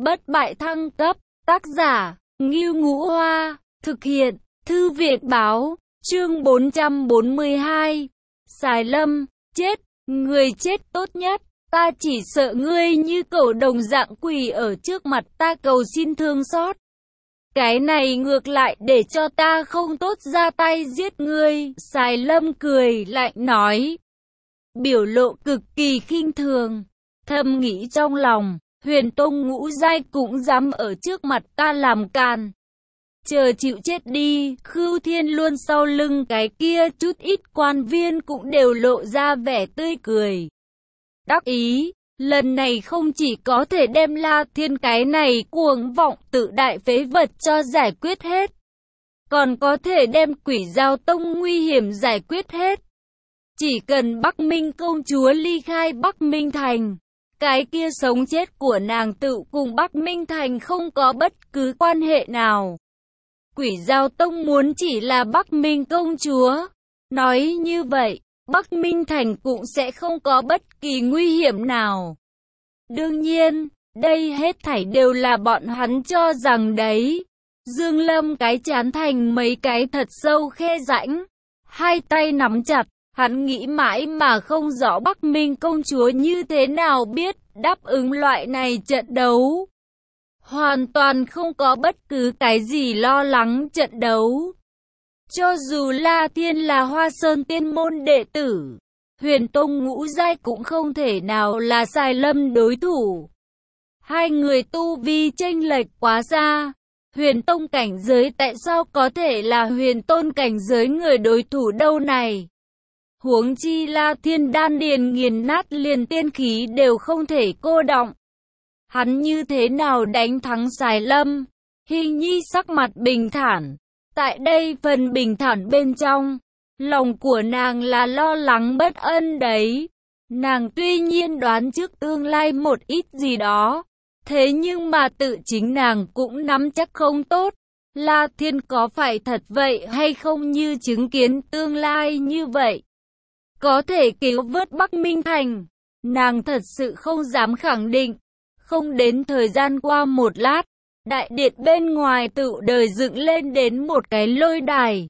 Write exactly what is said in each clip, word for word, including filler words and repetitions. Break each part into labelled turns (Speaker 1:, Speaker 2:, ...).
Speaker 1: bất bại thăng cấp, tác giả, Ngưu Ngũ Hoa, thực hiện, Thư viện báo, chương bốn trăm bốn mươi hai. Sài Lâm, chết, người chết tốt nhất, ta chỉ sợ ngươi như cẩu đồng dạng quỳ ở trước mặt ta cầu xin thương xót. Cái này ngược lại để cho ta không tốt ra tay giết ngươi, Sài Lâm cười lạnh nói. Biểu lộ cực kỳ khinh thường, thầm nghĩ trong lòng, Huyền Tông ngũ giai cũng dám ở trước mặt ta làm càn. Chờ chịu chết đi, Khưu Thiên Luân sau lưng cái kia chút ít quan viên cũng đều lộ ra vẻ tươi cười. Đắc ý, lần này không chỉ có thể đem La Thiên cái này cuồng vọng tự đại phế vật cho giải quyết hết, còn có thể đem Quỷ Dao Tông nguy hiểm giải quyết hết. Chỉ cần Bắc Minh công chúa ly khai Bắc Minh Thành, cái kia sống chết của nàng tự cùng Bắc Minh Thành không có bất cứ quan hệ nào. Quỷ Dao Tông muốn chỉ là Bắc Minh công chúa. Nói như vậy, Bắc Minh Thành cũng sẽ không có bất kỳ nguy hiểm nào. Đương nhiên, đây hết thảy đều là bọn hắn cho rằng đấy. Dương Lâm cái chán thành mấy cái thật sâu khe rãnh, hai tay nắm chặt, hắn nghĩ mãi mà không rõ Bắc Minh công chúa như thế nào biết đáp ứng loại này trận đấu. Hoàn toàn không có bất cứ cái gì lo lắng trận đấu. Cho dù La Thiên là Hoa Sơn tiên môn đệ tử, Huyền Tông ngũ giai cũng không thể nào là Sài Lâm đối thủ. Hai người tu vi chênh lệch quá xa. Huyền Tông cảnh giới tại sao có thể là Huyền Tôn cảnh giới người đối thủ đâu này? Huống chi La Thiên đan điền nghiền nát liền tiên khí đều không thể cô đọng. Hắn như thế nào đánh thắng Sài Lâm? Hình Nhi sắc mặt bình thản. Tại đây phần bình thản bên trong, lòng của nàng là lo lắng bất an đấy. Nàng tuy nhiên đoán trước tương lai một ít gì đó, thế nhưng mà tự chính nàng cũng nắm chắc không tốt. La Thiên có phải thật vậy hay không như chứng kiến tương lai như vậy có thể cứu vớt Bắc Minh Thành? Nàng thật sự không dám khẳng định. Không đến thời gian qua một lát, đại điện bên ngoài tự đời dựng lên đến một cái lôi đài.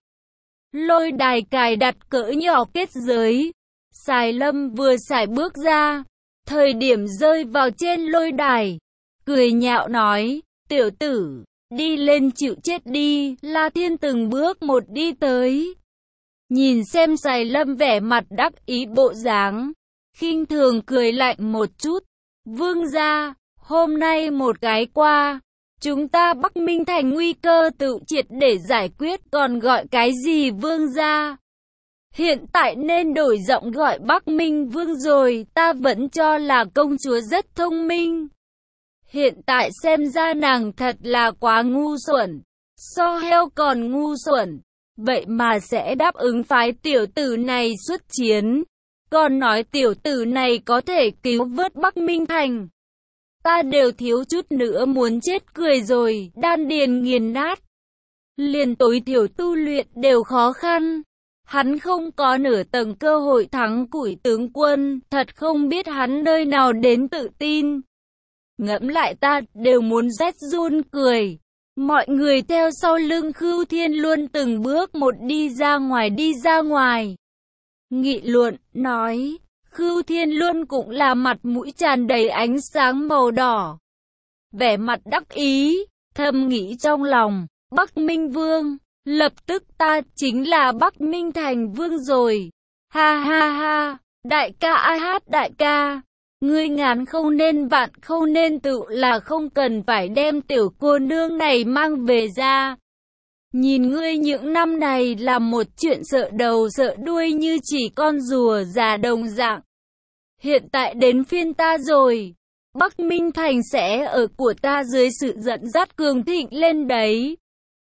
Speaker 1: Lôi đài cài đặt cỡ nhỏ kết giới. Sài Lâm vừa sải bước ra, thời điểm rơi vào trên lôi đài, cười nhạo nói, tiểu tử, đi lên chịu chết đi. La Thiên từng bước một đi tới. Nhìn xem Sài Lâm vẻ mặt đắc ý bộ dáng, khinh thường cười lạnh một chút. Vương gia, hôm nay một cái qua, chúng ta Bắc Minh Thành nguy cơ tự triệt để giải quyết, còn gọi cái gì vương gia? Hiện tại nên đổi giọng gọi Bắc Minh Vương rồi, ta vẫn cho là công chúa rất thông minh. Hiện tại xem ra nàng thật là quá ngu xuẩn, so heo còn ngu xuẩn, vậy mà sẽ đáp ứng phái tiểu tử này xuất chiến, còn nói tiểu tử này có thể cứu vớt Bắc Minh Thành. Ta đều thiếu chút nữa muốn chết cười rồi, đan điền nghiền nát. Liền tối thiểu tu luyện đều khó khăn. Hắn không có nửa tầng cơ hội thắng củi tướng quân, thật không biết hắn nơi nào đến tự tin. Ngẫm lại ta đều muốn rét run cười. Mọi người theo sau lưng Khưu Thiên Luân từng bước một đi ra ngoài đi ra ngoài. Nghị luận, nói. Khưu Thiên Luân cũng là mặt mũi tràn đầy ánh sáng màu đỏ. Vẻ mặt đắc ý, thầm nghĩ trong lòng, Bắc Minh Vương, lập tức ta chính là Bắc Minh Thành Vương rồi. Ha ha ha, đại ca ai hát đại ca, ngươi ngàn không nên vạn không nên tự là không cần phải đem tiểu cô nương này mang về ra. Nhìn ngươi những năm này là một chuyện sợ đầu sợ đuôi như chỉ con rùa già đồng dạng. Hiện tại đến phiên ta rồi. Bắc Minh Thành sẽ ở của ta dưới sự dẫn dắt cường thịnh lên đấy.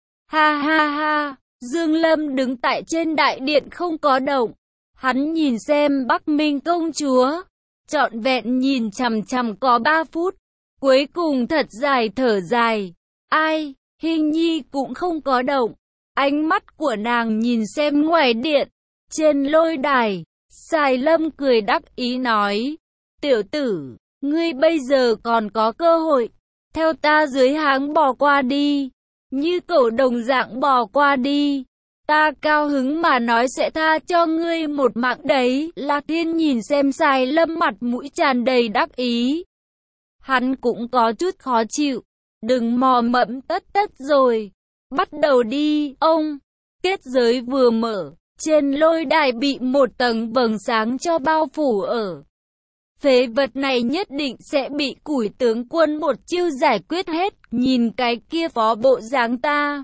Speaker 1: Ha ha ha, Dương Lâm đứng tại trên đại điện không có động. Hắn nhìn xem Bắc Minh công chúa, trọn vẹn nhìn chằm chằm có ba phút. Cuối cùng thật dài thở dài. Ai, Hình Nhi cũng không có động. Ánh mắt của nàng nhìn xem ngoài điện, trên lôi đài. Sài Lâm cười đắc ý nói, tiểu tử, ngươi bây giờ còn có cơ hội. theo ta dưới háng bò qua đi, như cẩu đồng dạng bò qua đi. Ta cao hứng mà nói sẽ tha cho ngươi một mạng đấy. Lạc Thiên nhìn xem Sài Lâm mặt mũi tràn đầy đắc ý. Hắn cũng có chút khó chịu. Đừng mò mẫm tất tất rồi. Bắt đầu đi, ông. Kết giới vừa mở, trên lôi đài bị một tầng vầng sáng cho bao phủ ở. Phế vật này nhất định sẽ bị Củi tướng quân một chiêu giải quyết hết. Nhìn cái kia phó bộ dáng ta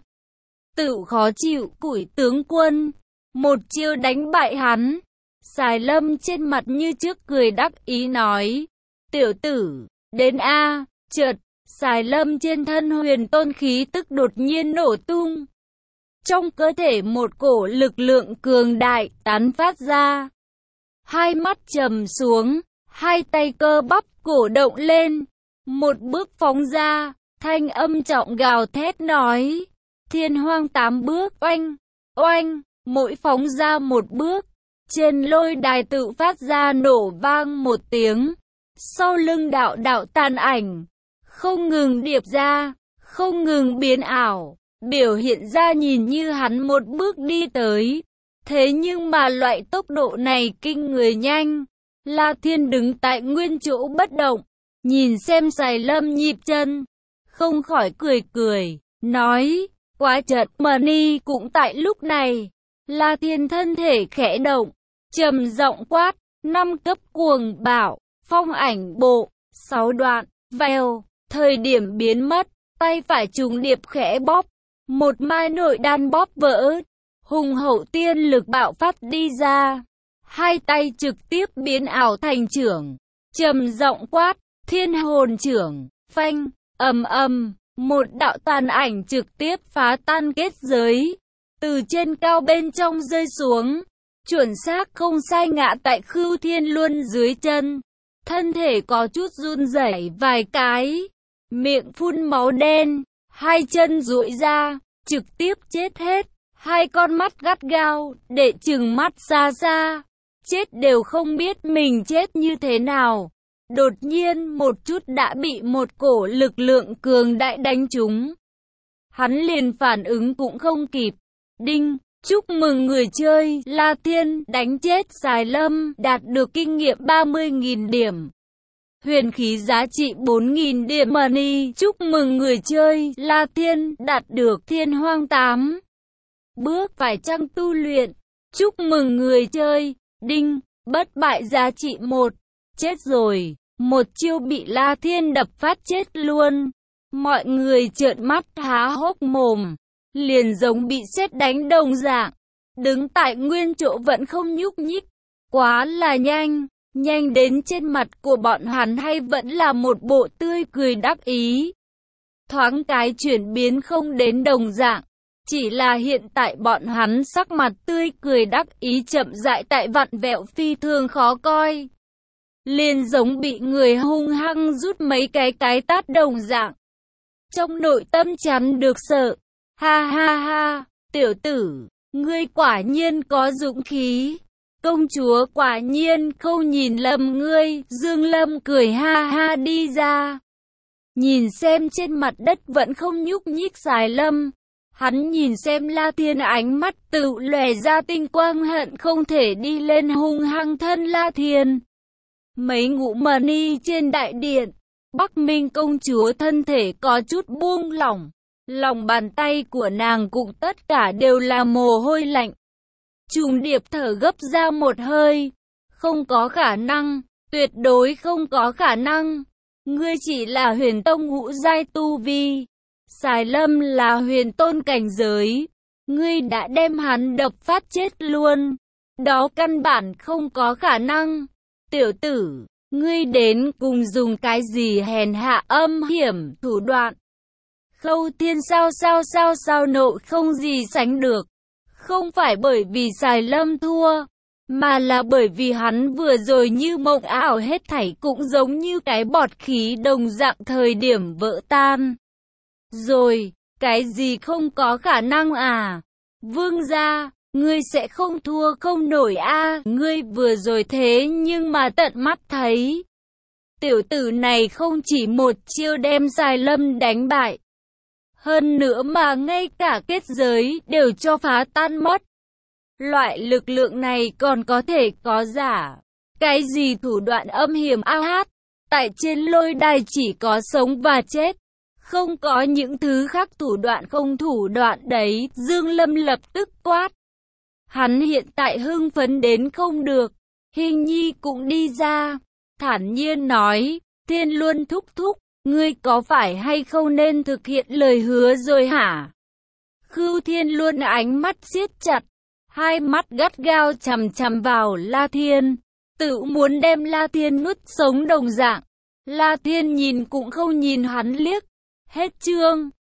Speaker 1: tự khó chịu. Củi tướng quân một chiêu đánh bại hắn. Sài Lâm trên mặt như trước cười đắc ý nói, tiểu tử, đến a. Chợt Sài Lâm trên thân huyền tôn khí tức đột nhiên nổ tung. Trong cơ thể một cổ lực lượng cường đại tán phát ra. Hai mắt trầm xuống, hai tay cơ bắp cổ động lên. Một bước phóng ra, thanh âm trọng gào thét nói, thiên hoang tám bước, oanh, oanh, mỗi phóng ra một bước. Trên lôi đài tự phát ra nổ vang một tiếng. Sau lưng đạo đạo tàn ảnh không ngừng điệp ra, không ngừng biến ảo, biểu hiện ra nhìn như hắn một bước đi tới. Thế nhưng mà loại tốc độ này kinh người nhanh. La Thiên đứng tại nguyên chỗ bất động, nhìn xem Sài Lâm nhịp chân, không khỏi cười cười, nói, quá chật. Mani cũng tại lúc này, La Thiên thân thể khẽ động, trầm giọng quát, năm cấp cuồng bạo, phong ảnh bộ, sáu đoạn, vèo. Thời điểm biến mất, tay phải trùng điệp khẽ bóp, một mai nội đan bóp vỡ, hùng hậu tiên lực bạo phát đi ra. Hai tay trực tiếp biến ảo thành trưởng, trầm giọng quát, thiên hồn trưởng, phanh, ầm ầm, một đạo tàn ảnh trực tiếp phá tan kết giới, từ trên cao bên trong rơi xuống, chuẩn xác không sai ngã tại Khưu Thiên Luân dưới chân. Thân thể có chút run rẩy vài cái, miệng phun máu đen, hai chân duỗi ra, trực tiếp chết hết. Hai con mắt gắt gao, để trừng mắt xa xa, chết đều không biết mình chết như thế nào. Đột nhiên một chút đã bị một cổ lực lượng cường đại đánh trúng. Hắn liền phản ứng cũng không kịp. Đinh, chúc mừng người chơi, La Thiên đánh chết Sài Lâm, đạt được kinh nghiệm ba mươi nghìn điểm. Huyền khí giá trị bốn nghìn điểm money. Chúc mừng người chơi, La Thiên đạt được thiên hoang tám bước phải chăng tu luyện. Chúc mừng người chơi, đinh, bất bại giá trị một. Chết rồi, một chiêu bị La Thiên đập phát chết luôn. Mọi người trợn mắt há hốc mồm, liền giống bị sét đánh đồng dạng, đứng tại nguyên chỗ vẫn không nhúc nhích. Quá là nhanh, nhanh đến trên mặt của bọn hắn hay vẫn là một bộ tươi cười đắc ý. Thoáng cái chuyển biến không đến đồng dạng, chỉ là hiện tại bọn hắn sắc mặt tươi cười đắc ý chậm rãi tại vặn vẹo phi thường khó coi. Liền giống bị người hung hăng rút mấy cái cái tát đồng dạng. Trong nội tâm chắn được sợ. Ha ha ha, tiểu tử, ngươi quả nhiên có dũng khí. Công chúa quả nhiên không nhìn lầm ngươi. Dương Lâm cười ha ha đi ra. Nhìn xem trên mặt đất vẫn không nhúc nhích Sài Lâm. Hắn nhìn xem La Thiên, ánh mắt tự lòe ra tinh quang, hận không thể đi lên hung hăng thân La Thiên. Mấy ngũ money trên đại điện, Bắc Minh công chúa thân thể có chút buông lỏng. Lòng bàn tay của nàng cũng tất cả đều là mồ hôi lạnh. Trùng điệp thở gấp ra một hơi. Không có khả năng, tuyệt đối không có khả năng. Ngươi chỉ là huyền tông ngũ giai tu vi. Sài Lâm là huyền tôn cảnh giới. Ngươi đã đem hắn đập phát chết luôn. Đó căn bản không có khả năng. Tiểu tử, ngươi đến cùng dùng cái gì hèn hạ âm hiểm thủ đoạn. Khâu Thiên sao sao sao sao nộ không gì sánh được. Không phải bởi vì Sài Lâm thua, mà là bởi vì hắn vừa rồi như mộng ảo, hết thảy cũng giống như cái bọt khí đồng dạng thời điểm vỡ tan. Rồi, cái gì không có khả năng à? Vương gia, ngươi sẽ không thua không nổi a, à, ngươi vừa rồi thế nhưng mà tận mắt thấy. Tiểu tử này không chỉ một chiêu đem Xài Lâm đánh bại. Hơn nữa mà ngay cả kết giới đều cho phá tan mất. Loại lực lượng này còn có thể có giả. Cái gì thủ đoạn âm hiểm ao hát. Tại trên lôi đài chỉ có sống và chết. Không có những thứ khác thủ đoạn không thủ đoạn đấy. Dương Lâm lập tức quát. Hắn hiện tại hưng phấn đến không được. Hình Nhi cũng đi ra. Thản nhiên nói. Thiên Luân thúc thúc. Ngươi có phải hay không nên thực hiện lời hứa rồi hả? Khưu Thiên Luân ánh mắt siết chặt. Hai mắt gắt gao chằm chằm vào La Thiên. Tự muốn đem La Thiên nuốt sống đồng dạng. La Thiên nhìn cũng không nhìn hắn liếc. Hết chương.